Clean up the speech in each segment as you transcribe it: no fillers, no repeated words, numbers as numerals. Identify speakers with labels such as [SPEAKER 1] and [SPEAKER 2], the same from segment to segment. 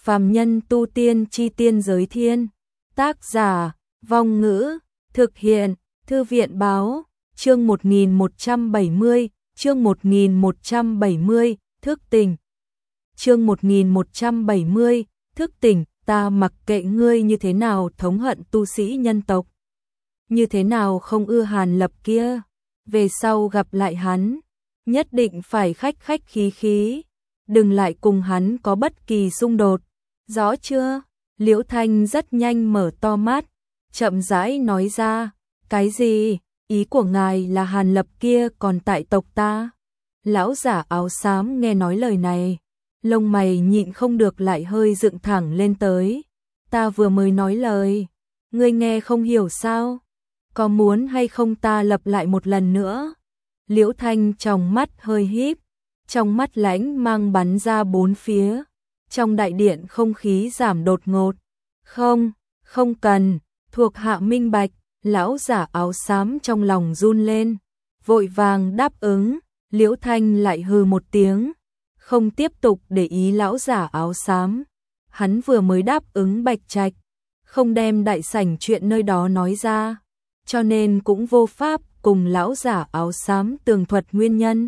[SPEAKER 1] Phàm nhân tu tiên chi tiên giới thiên. Tác giả, Vong Ngữ, thực hiện, Thư viện báo, chương 1170, chương 1170, thức tỉnh. Chương 1170, thức tỉnh, ta mặc kệ ngươi như thế nào thống hận tu sĩ nhân tộc. Như thế nào không ưa Hàn Lập kia, về sau gặp lại hắn, nhất định phải khách khách khí khí, đừng lại cùng hắn có bất kỳ xung đột, rõ chưa? Liễu Thanh rất nhanh mở to mắt, chậm rãi nói ra, cái gì? Ý của ngài là Hàn Lập kia còn tại tộc ta? Lão giả áo xám nghe nói lời này, lông mày nhịn không được lại hơi dựng thẳng lên tới. Ta vừa mới nói lời, ngươi nghe không hiểu sao? Có muốn hay không ta lặp lại một lần nữa? Liễu Thanh trong mắt hơi híp, trong mắt lãnh mang bắn ra bốn phía. Trong đại điện không khí giảm đột ngột. Không, không cần, thuộc hạ minh bạch. Lão giả áo xám trong lòng run lên, vội vàng đáp ứng. Liễu Thanh lại hừ một tiếng, không tiếp tục để ý lão giả áo xám. Hắn vừa mới đáp ứng Bạch Trạch, không đem đại sảnh chuyện nơi đó nói ra, cho nên cũng vô pháp cùng lão giả áo xám tường thuật nguyên nhân.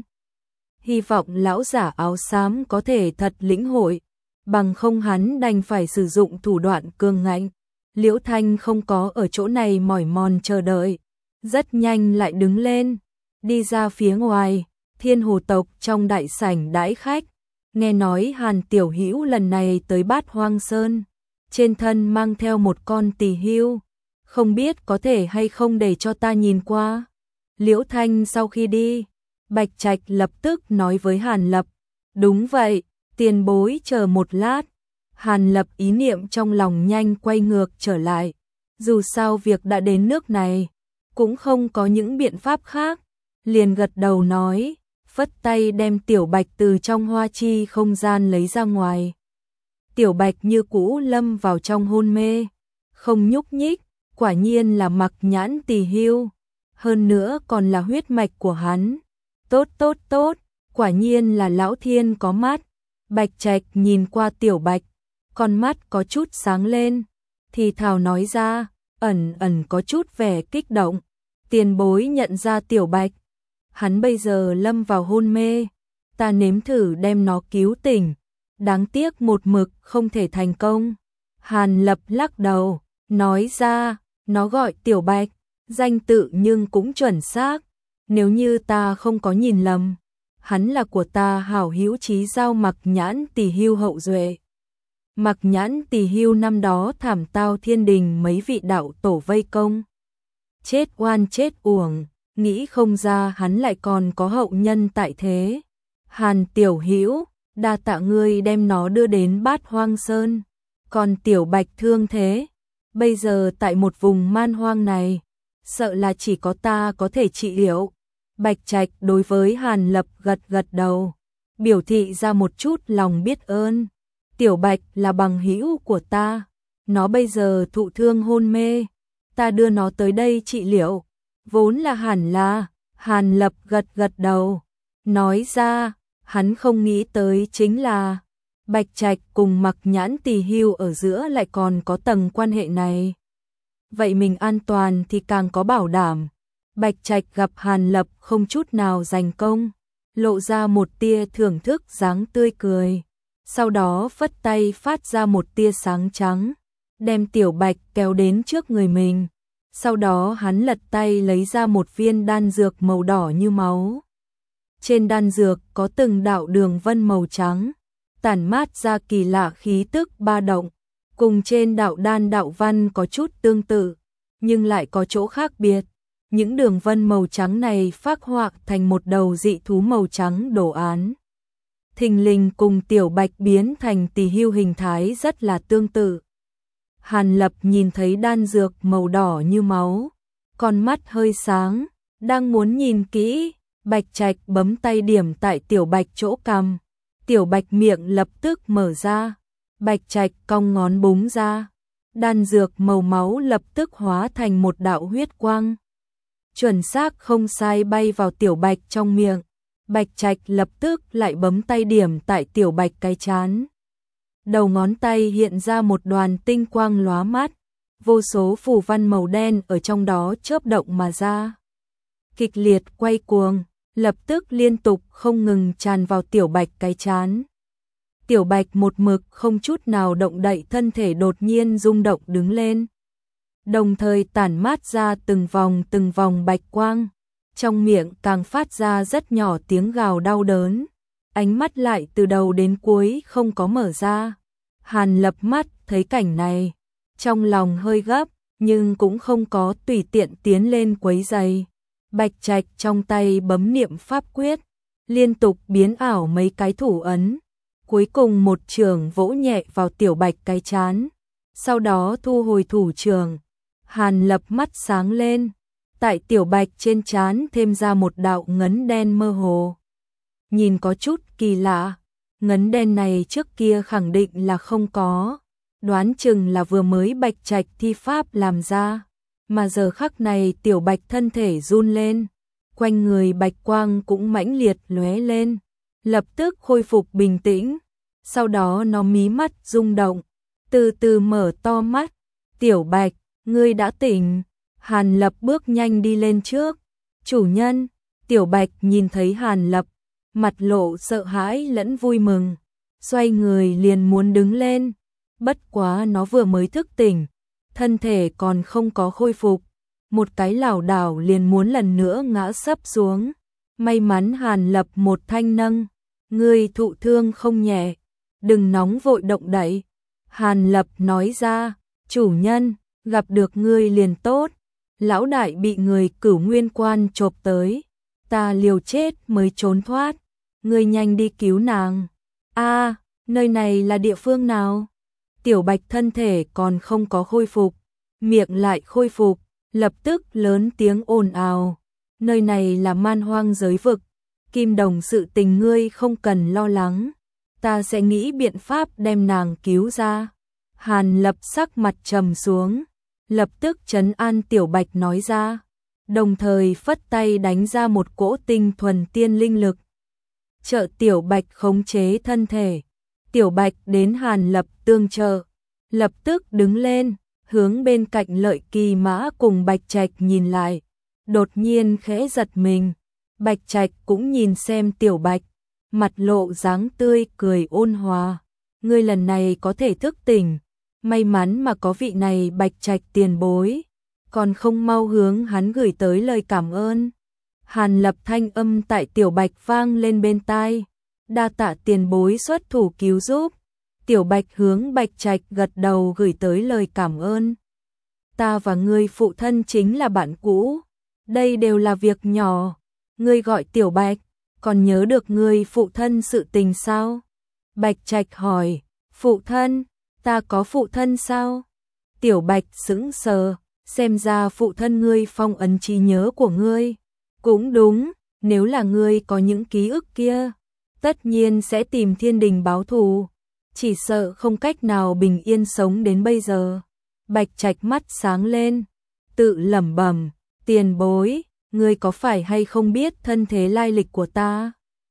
[SPEAKER 1] Hy vọng lão giả áo xám có thể thật lĩnh hội, bằng không hắn đành phải sử dụng thủ đoạn cường ngạnh. Liễu Thanh không có ở chỗ này mỏi mòn chờ đợi, rất nhanh lại đứng lên, đi ra phía ngoài. Thiên Hồ tộc trong đại sảnh đãi khách, nghe nói Hàn Tiểu Hữu lần này tới Bát Hoang Sơn, trên thân mang theo một con tỳ hưu, không biết có thể hay không để cho ta nhìn qua. Liễu Thanh sau khi đi, Bạch Trạch lập tức nói với Hàn Lập, đúng vậy, tiền bối chờ một lát. Hàn Lập ý niệm trong lòng nhanh quay ngược trở lại, dù sao việc đã đến nước này, cũng không có những biện pháp khác, liền gật đầu nói, phất tay đem Tiểu Bạch từ trong hoa chi không gian lấy ra ngoài. Tiểu Bạch như cũ lâm vào trong hôn mê, không nhúc nhích, quả nhiên là Mặc Nhãn Tỳ Hưu, hơn nữa còn là huyết mạch của hắn. Tốt tốt tốt, quả nhiên là lão thiên có mắt. Bạch Trạch nhìn qua Tiểu Bạch, con mắt có chút sáng lên, thì thào nói ra, ẩn ẩn có chút vẻ kích động. Tiền bối nhận ra Tiểu Bạch, hắn bây giờ lâm vào hôn mê, ta nếm thử đem nó cứu tỉnh, đáng tiếc một mực không thể thành công. Hàn Lập lắc đầu, nói ra, nó gọi Tiểu Bạch, danh tự nhưng cũng chuẩn xác, nếu như ta không có nhìn lầm, hắn là của ta hảo hữu chí giao Mặc Nhãn Tỳ Hưu hậu duệ. Mặc Nhãn Tỳ Hưu năm đó thảm tao thiên đình mấy vị đạo tổ vây công, chết oan chết uổng, nghĩ không ra hắn lại còn có hậu nhân tại thế. Hàn Tiểu Hữu, đa tạ ngươi đem nó đưa đến Bát Hoang Sơn, còn Tiểu Bạch thương thế, bây giờ tại một vùng man hoang này, sợ là chỉ có ta có thể trị liệu. Bạch Trạch đối với Hàn Lập gật gật đầu, biểu thị ra một chút lòng biết ơn. Tiểu Bạch là bằng hữu của ta, nó bây giờ thụ thương hôn mê, ta đưa nó tới đây trị liệu, vốn là hẳn là. Hàn Lập gật gật đầu, nói ra, hắn không nghĩ tới chính là Bạch Trạch cùng Mặc Nhãn Tỳ Hưu ở giữa lại còn có tầng quan hệ này. Vậy mình an toàn thì càng có bảo đảm. Bạch Trạch gặp Hàn Lập không chút nào giành công, lộ ra một tia thưởng thức dáng tươi cười, sau đó phất tay phát ra một tia sáng trắng, đem Tiểu Bạch kéo đến trước người mình. Sau đó hắn lật tay lấy ra một viên đan dược màu đỏ như máu. Trên đan dược có từng đạo đường vân màu trắng, tản mát ra kỳ lạ khí tức ba động, cùng trên đạo đan đạo văn có chút tương tự, nhưng lại có chỗ khác biệt. Những đường vân màu trắng này phác họa thành một đầu dị thú màu trắng đồ án, thình lình cùng Tiểu Bạch biến thành tỳ hưu hình thái rất là tương tự. Hàn Lập nhìn thấy đan dược màu đỏ như máu, con mắt hơi sáng, đang muốn nhìn kỹ, Bạch Trạch bấm tay điểm tại Tiểu Bạch chỗ cằm, Tiểu Bạch miệng lập tức mở ra, Bạch Trạch cong ngón búng ra, đan dược màu máu lập tức hóa thành một đạo huyết quang, chuẩn xác không sai bay vào Tiểu Bạch trong miệng. Bạch Trạch lập tức lại bấm tay điểm tại Tiểu Bạch cái trán. đầu ngón tay hiện ra một đoàn tinh quang lóa mắt, vô số phù văn màu đen ở trong đó chớp động mà ra. Kịch liệt quay cuồng, lập tức liên tục không ngừng tràn vào Tiểu Bạch cái trán. Tiểu Bạch một mực không chút nào động đậy, thân thể đột nhiên rung động đứng lên, đồng thời tản mát ra từng vòng bạch quang, trong miệng càng phát ra rất nhỏ tiếng gào đau đớn, ánh mắt lại từ đầu đến cuối không có mở ra. Hàn Lập mắt thấy cảnh này, trong lòng hơi gấp, nhưng cũng không có tùy tiện tiến lên quấy rầy. Bạch Trạch trong tay bấm niệm pháp quyết, liên tục biến ảo mấy cái thủ ấn, cuối cùng một chưởng vỗ nhẹ vào Tiểu Bạch cái trán, sau đó thu hồi thủ trưởng. Hàn Lập mắt sáng lên, tại Tiểu Bạch trên trán thêm ra một đạo ngấn đen mơ hồ. Nhìn có chút kỳ lạ, ngấn đen này trước kia khẳng định là không có, đoán chừng là vừa mới Bạch Trạch thi pháp làm ra, mà giờ khắc này Tiểu Bạch thân thể run lên, quanh người bạch quang cũng mãnh liệt lóe lên, lập tức khôi phục bình tĩnh, sau đó nó mí mắt rung động, từ từ mở to mắt. Tiểu Bạch, ngươi đã tỉnh. Hàn Lập bước nhanh đi lên trước. Chủ nhân. Tiểu Bạch nhìn thấy Hàn Lập, mặt lộ sợ hãi lẫn vui mừng, xoay người liền muốn đứng lên, bất quá nó vừa mới thức tỉnh, thân thể còn không có khôi phục, một cái lảo đảo liền muốn lần nữa ngã sấp xuống. May mắn Hàn Lập một thanh nâng, ngươi thụ thương không nhẹ, đừng nóng vội động đậy. Hàn Lập nói ra, chủ nhân, gặp được ngươi liền tốt, lão đại bị người Cửu Nguyên Quan chộp tới, ta liều chết mới trốn thoát, ngươi nhanh đi cứu nàng. A, nơi này là địa phương nào? Tiểu Bạch thân thể còn không có khôi phục, miệng lại khôi phục, lập tức lớn tiếng ồn ào. Nơi này là Man Hoang giới vực, Kim Đồng sự tình ngươi không cần lo lắng, ta sẽ nghĩ biện pháp đem nàng cứu ra. Hàn Lập sắc mặt trầm xuống, lập tức trấn an Tiểu Bạch nói ra, đồng thời phất tay đánh ra một cỗ tinh thuần tiên linh lực, trợ Tiểu Bạch khống chế thân thể. Tiểu Bạch đến Hàn Lập tương trợ, lập tức đứng lên, hướng bên cạnh Lợi Kỳ Mã cùng Bạch Trạch nhìn lại, đột nhiên khẽ giật mình. Bạch Trạch cũng nhìn xem Tiểu Bạch, mặt lộ dáng tươi cười ôn hòa, ngươi lần này có thể thức tỉnh, may mắn mà có vị này Bạch Trạch tiền bối, còn không mau hướng hắn gửi tới lời cảm ơn. Hàn Lập thanh âm tại Tiểu Bạch vang lên bên tai, đa tạ tiền bối xuất thủ cứu giúp. Tiểu Bạch hướng Bạch Trạch gật đầu gửi tới lời cảm ơn. Ta và ngươi phụ thân chính là bạn cũ, đây đều là việc nhỏ. Ngươi gọi Tiểu Bạch, còn nhớ được ngươi phụ thân sự tình sao? Bạch Trạch hỏi, phụ thân, ta có phụ thân sao? Tiểu Bạch sững sờ, xem ra phụ thân ngươi phong ấn trí nhớ của ngươi. Cũng đúng, nếu là ngươi có những ký ức kia, tất nhiên sẽ tìm thiên đình báo thù, chỉ sợ không cách nào bình yên sống đến bây giờ. Bạch Trạch mắt sáng lên, tự lẩm bẩm, tiền bối, ngươi có phải hay không biết thân thế lai lịch của ta?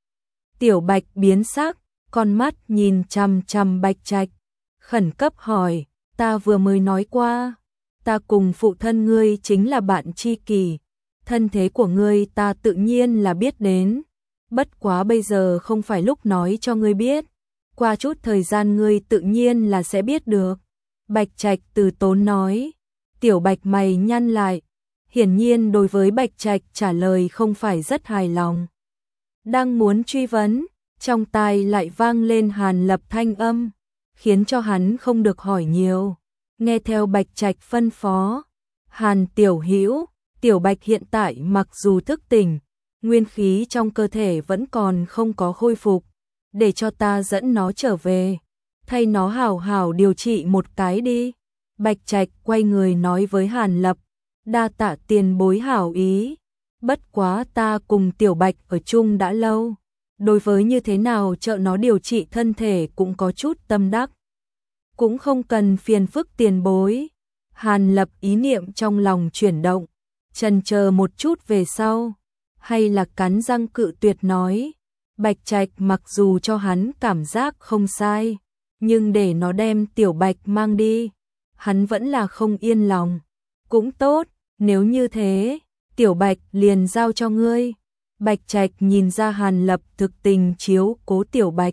[SPEAKER 1] Tiểu Bạch biến sắc, con mắt nhìn chằm chằm Bạch Trạch, khẩn cấp hỏi, ta vừa mới nói qua, ta cùng phụ thân ngươi chính là bạn tri kỷ, thân thế của ngươi ta tự nhiên là biết đến, bất quá bây giờ không phải lúc nói cho ngươi biết, qua chút thời gian ngươi tự nhiên là sẽ biết được. Bạch Trạch từ tốn nói. Tiểu Bạch mày nhăn lại, hiển nhiên đối với Bạch Trạch trả lời không phải rất hài lòng. Đang muốn truy vấn, trong tai lại vang lên Hàn Lập thanh âm, khiến cho hắn không được hỏi nhiều. Nghe theo Bạch Trạch phân phó, Hàn tiểu hữu, Tiểu Bạch hiện tại mặc dù thức tỉnh, nguyên khí trong cơ thể vẫn còn không có khôi phục, để cho ta dẫn nó trở về, thay nó hảo hảo điều trị một cái đi. Bạch Trạch quay người nói với Hàn Lập, đa tạ tiền bối hảo ý, bất quá ta cùng Tiểu Bạch ở chung đã lâu, đối với như thế nào trợ nó điều trị thân thể cũng có chút tâm đắc, cũng không cần phiền phức tiền bối. Hàn Lập ý niệm trong lòng chuyển động, chần chờ một chút về sau, hay là cắn răng cự tuyệt nói, Bạch Trạch mặc dù cho hắn cảm giác không sai, nhưng để nó đem Tiểu Bạch mang đi, hắn vẫn là không yên lòng. Cũng tốt, nếu như thế, Tiểu Bạch liền giao cho ngươi. Bạch Trạch nhìn ra Hàn Lập thực tình chiếu cố Tiểu Bạch,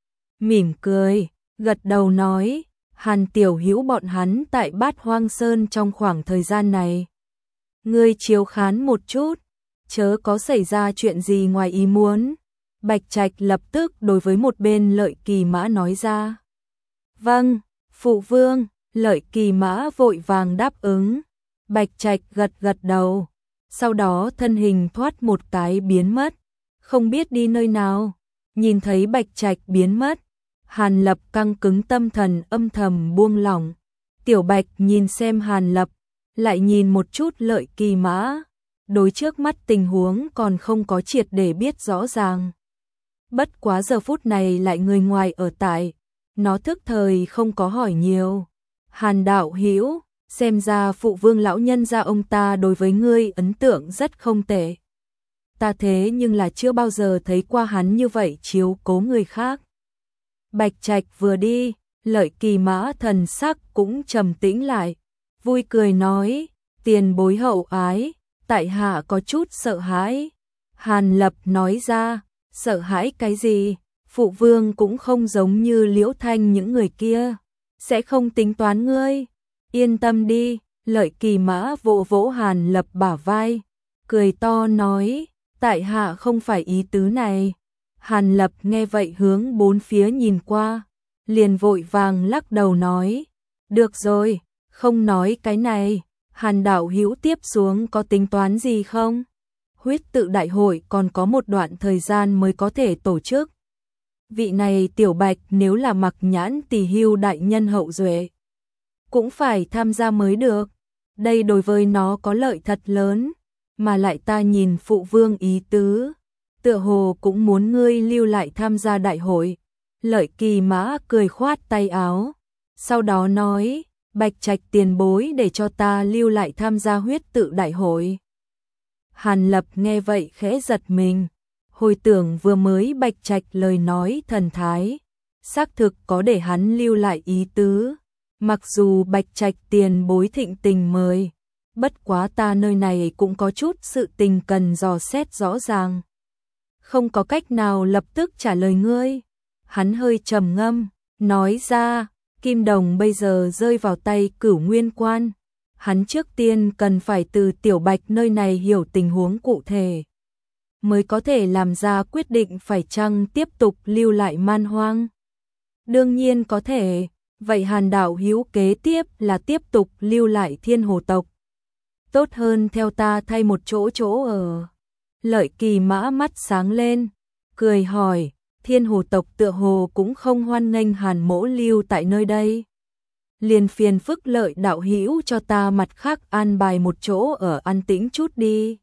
[SPEAKER 1] mỉm cười, gật đầu nói, Hàn tiểu hữu bọn hắn tại Bát Hoang Sơn trong khoảng thời gian này, ngươi chiếu khán một chút, chớ có xảy ra chuyện gì ngoài ý muốn. Bạch Trạch lập tức đối với một bên Lợi Kỳ Mã nói ra. Vâng, phụ vương. Lợi Kỳ Mã vội vàng đáp ứng. Bạch Trạch gật gật đầu, sau đó thân hình thoát một cái biến mất, không biết đi nơi nào. Nhìn thấy Bạch Trạch biến mất, Hàn Lập căng cứng tâm thần âm thầm buông lỏng. Tiểu Bạch nhìn xem Hàn Lập, lại nhìn một chút Lợi Kỳ Mã, đối trước mắt tình huống còn không có triệt để biết rõ ràng. Bất quá giờ phút này lại người ngoài ở tại, nó thức thời không có hỏi nhiều. Hàn đạo hữu, xem ra phụ vương lão nhân gia ông ta đối với ngươi ấn tượng rất không tệ. Ta thế nhưng là chưa bao giờ thấy qua hắn như vậy chiếu cố người khác. Bạch Trạch vừa đi, Lợi Kỳ Mã thần sắc cũng trầm tĩnh lại, vui cười nói, tiền bối hậu ái, tại hạ có chút sợ hãi. Hàn Lập nói ra, sợ hãi cái gì, phụ vương cũng không giống như Liễu Thanh những người kia, sẽ không tính toán ngươi. Yên tâm đi, Lợi Kỳ Mã vỗ vỗ Hàn Lập bả vai, cười to nói, tại hạ không phải ý tứ này. Hàn Lập nghe vậy hướng bốn phía nhìn qua, liền vội vàng lắc đầu nói, được rồi, không nói cái này. Hàn đạo hữu tiếp xuống có tính toán gì không? Huyết tự đại hội còn có một đoạn thời gian mới có thể tổ chức. Vị này Tiểu Bạch nếu là Mặc Nhãn Tỳ hưu đại nhân hậu duệ, cũng phải tham gia mới được. Đây đối với nó có lợi thật lớn, mà lại ta nhìn phụ vương ý tứ, tựa hồ cũng muốn ngươi lưu lại tham gia đại hội. Lợi Kỳ Mã cười khoát tay áo, sau đó nói, Bạch Trạch tiền bối để cho ta lưu lại tham gia huyết tự đại hội. Hàn Lập nghe vậy khẽ giật mình, hồi tưởng vừa mới Bạch Trạch lời nói thần thái, xác thực có để hắn lưu lại ý tứ. Mặc dù Bạch Trạch tiền bối thịnh tình mời, bất quá ta nơi này cũng có chút sự tình cần dò xét rõ ràng, không có cách nào lập tức trả lời ngươi. Hắn hơi trầm ngâm, nói ra, Kim Đồng bây giờ rơi vào tay Cửu Nguyên Quan, hắn trước tiên cần phải từ Tiểu Bạch nơi này hiểu tình huống cụ thể, mới có thể làm ra quyết định phải chăng tiếp tục lưu lại Man Hoang. Đương nhiên có thể, vậy Hàn đạo hữu kế tiếp là tiếp tục lưu lại Thiên Hồ tộc, tốt hơn theo ta thay một chỗ ở. Lợi Kỳ Mã mắt sáng lên, cười hỏi, Thiên Hồ tộc tựa hồ cũng không hoan nghênh Hàn mỗ lưu tại nơi đây. Liền phiền phức Lợi đạo hữu cho ta mặt khác an bài một chỗ ở an tĩnh chút đi.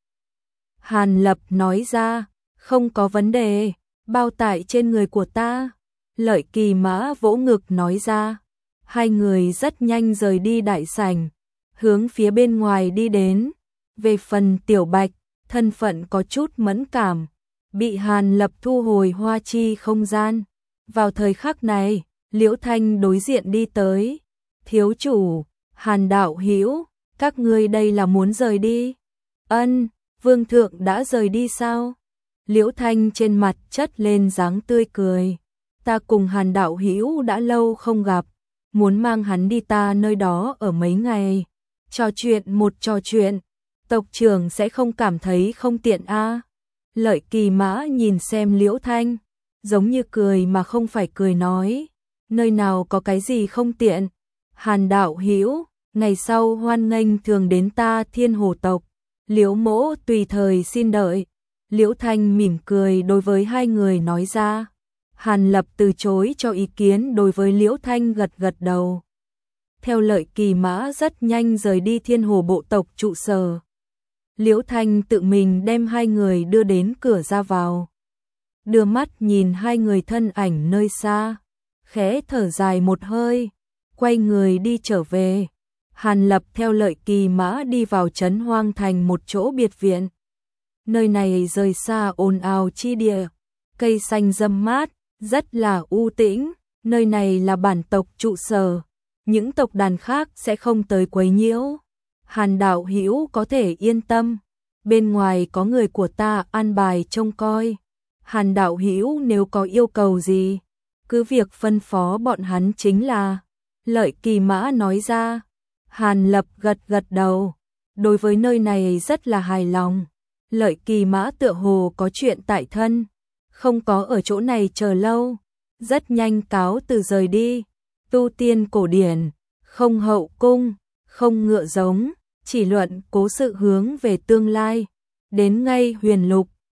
[SPEAKER 1] Hàn Lập nói ra, không có vấn đề, bao tại trên người của ta. Lợi Kỳ Mã vỗ ngực nói ra. Hai người rất nhanh rời đi đại sảnh, hướng phía bên ngoài đi đến. Về phần Tiểu Bạch, thân phận có chút mẫn cảm, bị Hàn Lập thu hồi hoa chi không gian. Vào thời khắc này, Liễu Thanh đối diện đi tới. Thiếu chủ, Hàn đạo hữu, các ngươi đây là muốn rời đi? Ân, vương thượng đã rời đi sao? Liễu Thanh trên mặt chất lên dáng tươi cười. Ta cùng Hàn đạo hữu đã lâu không gặp, muốn mang hắn đi ta nơi đó ở mấy ngày, trò chuyện, tộc trưởng sẽ không cảm thấy không tiện a? Lợi Kỳ Mã nhìn xem Liễu Thanh, giống như cười mà không phải cười nói, nơi nào có cái gì không tiện. Hàn đạo hữu, ngày sau hoan nghênh thường đến ta Thiên Hồ tộc, Liễu mỗ tùy thời xin đợi. Liễu Thanh mỉm cười đối với hai người nói ra. Hàn Lập từ chối cho ý kiến đối với Liễu Thanh gật gật đầu. Theo Lợi Kỳ Mã rất nhanh rời đi Thiên Hồ bộ tộc trụ sở. Liễu Thanh tự mình đem hai người đưa đến cửa ra vào. Đưa mắt nhìn hai người thân ảnh nơi xa, khẽ thở dài một hơi, quay người đi trở về. Hàn Lập theo Lợi Kỳ Mã đi vào trấn Hoang Thành một chỗ biệt viện. Nơi này rời xa ồn ào chi địa, cây xanh râm mát, rất là u tĩnh, nơi này là bản tộc trụ sở, những tộc đàn khác sẽ không tới quấy nhiễu. Hàn đạo hữu có thể yên tâm, bên ngoài có người của ta an bài trông coi. Hàn đạo hữu nếu có yêu cầu gì, cứ việc phân phó bọn hắn chính là. Lợi Kỳ Mã nói ra. Hàn Lập gật gật đầu, đối với nơi này rất là hài lòng. Lợi Kỳ Mã tựa hồ có chuyện tại thân, không có ở chỗ này chờ lâu, rất nhanh cáo từ rời đi. Tu tiên cổ điển, không hậu cung, không ngựa giống, chỉ luận cố sự hướng về tương lai. Đến ngay Huyền Lục,